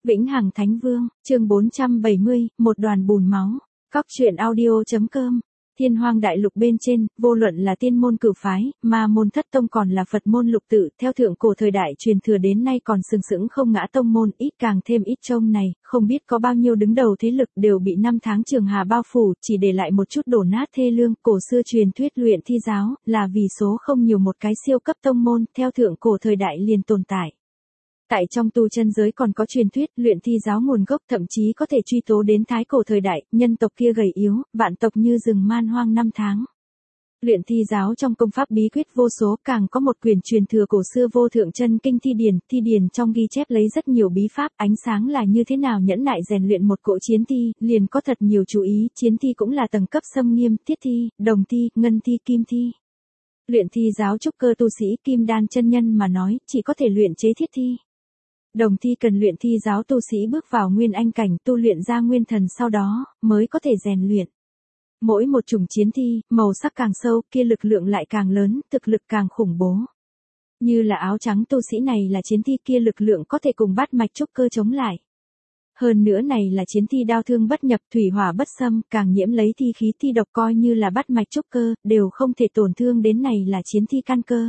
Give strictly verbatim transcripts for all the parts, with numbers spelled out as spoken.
Vĩnh Hằng Thánh Vương, chương bốn trăm bảy mươi, một đoàn bùn máu. Cóc truyện audio.com. Thiên Hoang Đại Lục bên trên, vô luận là tiên môn cửu phái, ma môn thất tông còn là Phật môn lục tự, theo thượng cổ thời đại truyền thừa đến nay còn sừng sững không ngã tông môn, ít càng thêm ít trông này, không biết có bao nhiêu đứng đầu thế lực đều bị năm tháng trường hà bao phủ, chỉ để lại một chút đổ nát thê lương. Cổ xưa truyền thuyết luyện thi giáo, là vì số không nhiều một cái siêu cấp tông môn, theo thượng cổ thời đại liền tồn tại. Tại trong tu chân giới còn có truyền thuyết luyện thi giáo nguồn gốc thậm chí có thể truy tố đến thái cổ thời đại, nhân tộc kia gầy yếu, vạn tộc như rừng man hoang năm tháng. Luyện thi giáo trong công pháp bí quyết vô số, càng có một quyền truyền thừa cổ xưa vô thượng chân kinh thi điển, thi điển trong ghi chép lấy rất nhiều bí pháp, ánh sáng là như thế nào nhẫn nại rèn luyện một cỗ chiến thi, liền có thật nhiều chú ý, chiến thi cũng là tầng cấp xâm nghiêm, thiết thi, đồng thi, ngân thi, kim thi. Luyện thi giáo trúc cơ tu sĩ kim đan chân nhân mà nói, chỉ có thể luyện chế thiết thi. Đồng thi cần luyện thi giáo tu sĩ bước vào nguyên anh cảnh tu luyện ra nguyên thần sau đó, mới có thể rèn luyện. Mỗi một chủng chiến thi, màu sắc càng sâu, kia lực lượng lại càng lớn, thực lực càng khủng bố. Như là áo trắng tu sĩ này là chiến thi, kia lực lượng có thể cùng bát mạch trúc cơ chống lại. Hơn nữa này là chiến thi đao thương bất nhập, thủy hỏa bất xâm, càng nhiễm lấy thi khí thi độc, coi như là bát mạch trúc cơ, đều không thể tổn thương đến, này là chiến thi căn cơ.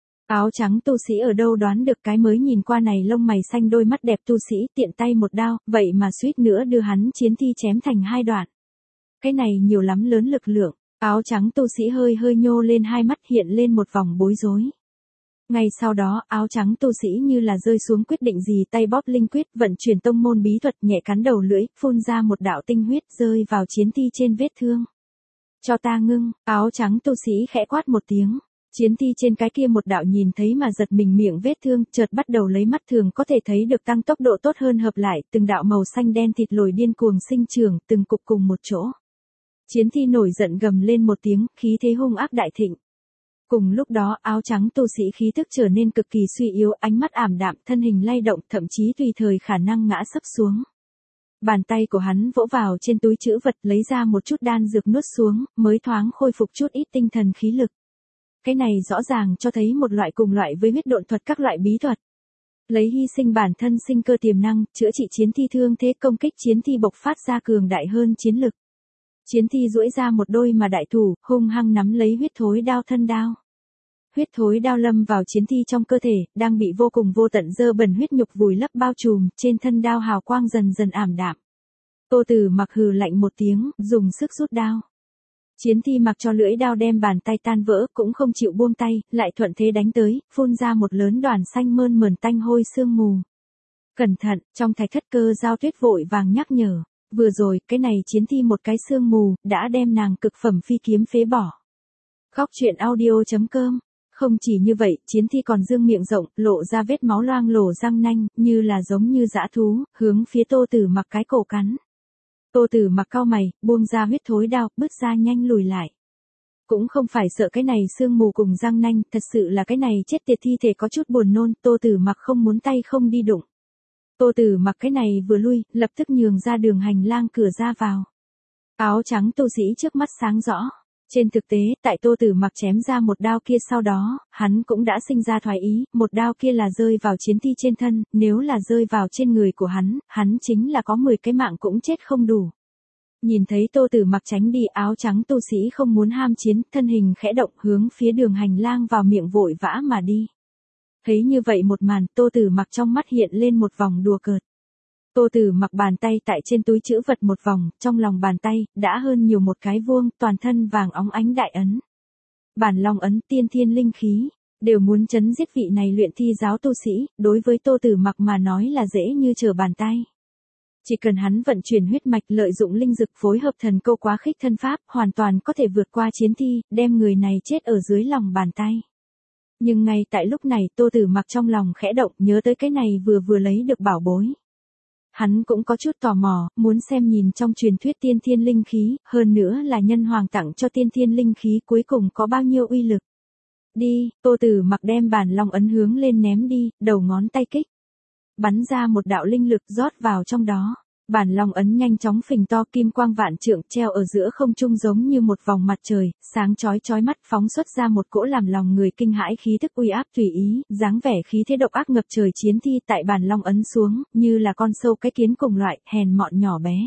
Áo trắng tu sĩ ở đâu đoán được cái mới nhìn qua này lông mày xanh đôi mắt đẹp tu sĩ tiện tay một đao, vậy mà suýt nữa đưa hắn chiến thi chém thành hai đoạn. Cái này nhiều lắm lớn lực lượng, áo trắng tu sĩ hơi hơi nhô lên hai mắt hiện lên một vòng bối rối. Ngay sau đó áo trắng tu sĩ như là rơi xuống quyết định gì, tay bóp linh quyết vận chuyển tông môn bí thuật, nhẹ cắn đầu lưỡi, phun ra một đạo tinh huyết rơi vào chiến thi trên vết thương. Cho ta ngưng, áo trắng tu sĩ khẽ quát một tiếng. Chiến thi trên cái kia một đạo nhìn thấy mà giật mình miệng vết thương, chợt bắt đầu lấy mắt thường có thể thấy được tăng tốc độ tốt hơn hợp lại, từng đạo màu xanh đen thịt lồi điên cuồng sinh trưởng, từng cục cùng một chỗ. Chiến thi nổi giận gầm lên một tiếng, khí thế hung ác đại thịnh. Cùng lúc đó, áo trắng tu sĩ khí thức trở nên cực kỳ suy yếu, ánh mắt ảm đạm, thân hình lay động, thậm chí tùy thời khả năng ngã sấp xuống. Bàn tay của hắn vỗ vào trên túi trữ vật, lấy ra một chút đan dược nuốt xuống, mới thoáng khôi phục chút ít tinh thần khí lực. Cái này rõ ràng cho thấy một loại cùng loại với huyết độn thuật các loại bí thuật. Lấy hy sinh bản thân sinh cơ tiềm năng, chữa trị chiến thi thương thế, công kích chiến thi bộc phát ra cường đại hơn chiến lực. Chiến thi duỗi ra một đôi mà đại thủ, hung hăng nắm lấy huyết thối đao thân đao. Huyết thối đao lâm vào chiến thi trong cơ thể, đang bị vô cùng vô tận dơ bẩn huyết nhục vùi lấp bao trùm, trên thân đao hào quang dần dần ảm đạm. Tô Tử Mặc hừ lạnh một tiếng, dùng sức rút đao. Chiến thi mặc cho lưỡi đao đem bàn tay tan vỡ, cũng không chịu buông tay, lại thuận thế đánh tới, phun ra một lớn đoàn xanh mơn mởn tanh hôi sương mù. Cẩn thận, trong thạch thất Cơ Giao Tuyết vội vàng nhắc nhở, vừa rồi, cái này chiến thi một cái sương mù, đã đem nàng cực phẩm phi kiếm phế bỏ. Cóc truyện audio.com. Không chỉ như vậy, chiến thi còn dương miệng rộng, lộ ra vết máu loang lổ răng nanh, như là giống như dã thú, hướng phía Tô Tử Mặc cái cổ cắn. Tô Tử Mặc cau mày, buông ra huyết thối đao, bước ra nhanh lùi lại. Cũng không phải sợ cái này sương mù cùng răng nanh, thật sự là cái này chết tiệt thi thể có chút buồn nôn, Tô Tử Mặc không muốn tay không đi đụng. Tô Tử Mặc cái này vừa lui, lập tức nhường ra đường hành lang cửa ra vào. Áo trắng tu sĩ trước mắt sáng rõ. Trên thực tế, tại Tô Tử Mặc chém ra một đao kia sau đó, hắn cũng đã sinh ra thoái ý, một đao kia là rơi vào chiến thi trên thân, nếu là rơi vào trên người của hắn, hắn chính là có mười cái mạng cũng chết không đủ. Nhìn thấy Tô Tử Mặc tránh đi, áo trắng tu sĩ không muốn ham chiến, thân hình khẽ động hướng phía đường hành lang vào miệng vội vã mà đi. Thấy như vậy một màn, Tô Tử Mặc trong mắt hiện lên một vòng đùa cợt. Tô Tử Mặc bàn tay tại trên túi trữ vật một vòng, trong lòng bàn tay, đã hơn nhiều một cái vuông, toàn thân vàng óng ánh đại ấn. Bản long ấn, tiên thiên linh khí, đều muốn chấn giết vị này luyện thi giáo tu sĩ, đối với Tô Tử Mặc mà nói là dễ như trở bàn tay. Chỉ cần hắn vận chuyển huyết mạch, lợi dụng linh dực phối hợp thần câu quá khích thân pháp, hoàn toàn có thể vượt qua chiến thi, đem người này chết ở dưới lòng bàn tay. Nhưng ngay tại lúc này, Tô Tử Mặc trong lòng khẽ động, nhớ tới cái này vừa vừa lấy được bảo bối. Hắn cũng có chút tò mò, muốn xem nhìn trong truyền thuyết tiên thiên linh khí, hơn nữa là nhân hoàng tặng cho tiên thiên linh khí cuối cùng có bao nhiêu uy lực. Đi, Tô Tử Mặc đem bản long ấn hướng lên ném đi, đầu ngón tay kích. Bắn ra một đạo linh lực rót vào trong đó. Bản long ấn nhanh chóng phình to, kim quang vạn trượng treo ở giữa không trung giống như một vòng mặt trời, sáng chói chói mắt, phóng xuất ra một cỗ làm lòng người kinh hãi khí thức uy áp tùy ý, dáng vẻ khí thế độc ác ngập trời chiến thi tại bản long ấn xuống, như là con sâu cái kiến cùng loại, hèn mọn nhỏ bé.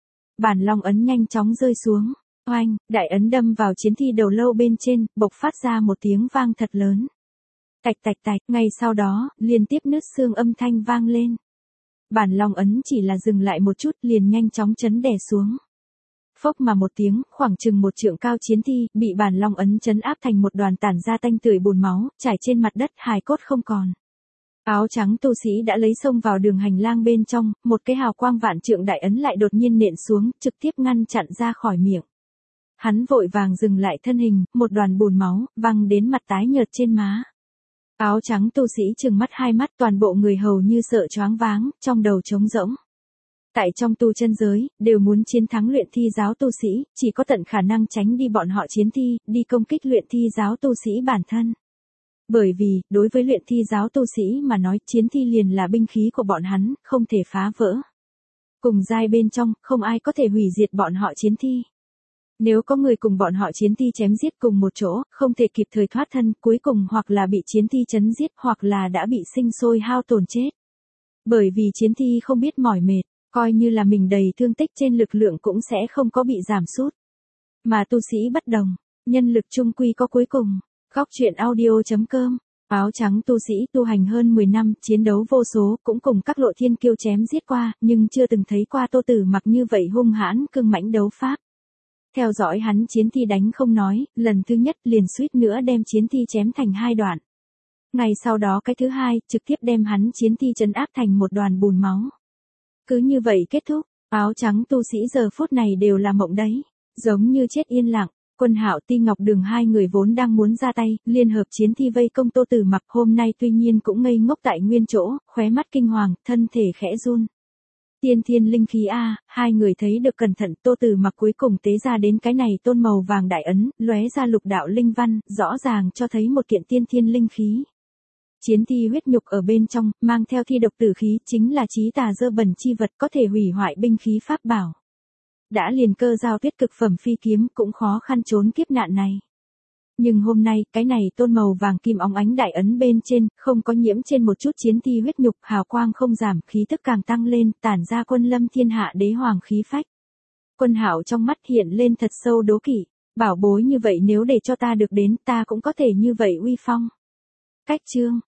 Bản long ấn nhanh chóng rơi xuống, oanh, đại ấn đâm vào chiến thi đầu lâu bên trên, bộc phát ra một tiếng vang thật lớn. Tạch tạch tạch, ngay sau đó, liên tiếp nứt xương âm thanh vang lên. Bản long ấn chỉ là dừng lại một chút liền nhanh chóng chấn đè xuống. Phốc mà một tiếng, khoảng chừng một trượng cao chiến thi, bị bản long ấn chấn áp thành một đoàn tản ra tanh tưởi bùn máu, trải trên mặt đất, hài cốt không còn. Áo trắng tu sĩ đã lấy xông vào đường hành lang bên trong, một cái hào quang vạn trượng đại ấn lại đột nhiên nện xuống, trực tiếp ngăn chặn ra khỏi miệng. Hắn vội vàng dừng lại thân hình, một đoàn bùn máu, văng đến mặt tái nhợt trên má. Áo trắng tu sĩ trừng mắt hai mắt, toàn bộ người hầu như sợ choáng váng, trong đầu trống rỗng. Tại trong tu chân giới, đều muốn chiến thắng luyện thi giáo tu sĩ, chỉ có tận khả năng tránh đi bọn họ chiến thi, đi công kích luyện thi giáo tu sĩ bản thân. Bởi vì, đối với luyện thi giáo tu sĩ mà nói, chiến thi liền là binh khí của bọn hắn, không thể phá vỡ. Cùng giai bên trong, không ai có thể hủy diệt bọn họ chiến thi. Nếu có người cùng bọn họ chiến thi chém giết cùng một chỗ, không thể kịp thời thoát thân, cuối cùng hoặc là bị chiến thi chấn giết hoặc là đã bị sinh sôi hao tổn chết. Bởi vì chiến thi không biết mỏi mệt, coi như là mình đầy thương tích trên lực lượng cũng sẽ không có bị giảm sút. Mà tu sĩ bất đồng, nhân lực chung quy có cuối cùng. Góc truyện audio chấm com. Áo trắng tu sĩ tu hành hơn mười năm, chiến đấu vô số, cũng cùng các lộ thiên kiêu chém giết qua, nhưng chưa từng thấy qua Tô Tử Mặc như vậy hung hãn, cương mãnh đấu pháp. Theo dõi hắn chiến thi đánh không nói, lần thứ nhất liền suýt nữa đem chiến thi chém thành hai đoạn. Ngày sau đó cái thứ hai, trực tiếp đem hắn chiến thi trấn áp thành một đoàn bùn máu. Cứ như vậy kết thúc, áo trắng tu sĩ giờ phút này đều là mộng đấy, giống như chết yên lặng. Quân Hạo Ti Ngọc Đường hai người vốn đang muốn ra tay, liên hợp chiến thi vây công Tô Tử Mặc, hôm nay tuy nhiên cũng ngây ngốc tại nguyên chỗ, khóe mắt kinh hoàng, thân thể khẽ run. Tiên thiên linh khí a, hai người thấy được cẩn thận, Tô Tử Mặc cuối cùng tế ra đến cái này tôn màu vàng đại ấn, lóe ra lục đạo linh văn, rõ ràng cho thấy một kiện tiên thiên linh khí. Chiến thi huyết nhục ở bên trong, mang theo thi độc tử khí, chính là chí tà dơ bẩn chi vật, có thể hủy hoại binh khí pháp bảo. Đã liền cơ giao tuyết cực phẩm phi kiếm cũng khó khăn trốn kiếp nạn này. Nhưng hôm nay, cái này tôn màu vàng kim óng ánh đại ấn bên trên, không có nhiễm trên một chút chiến thi huyết nhục, hào quang không giảm, khí tức càng tăng lên, tản ra quân lâm thiên hạ đế hoàng khí phách. Quân Hạo trong mắt hiện lên thật sâu đố kỵ, bảo bối như vậy nếu để cho ta được đến, ta cũng có thể như vậy uy phong. Cách chương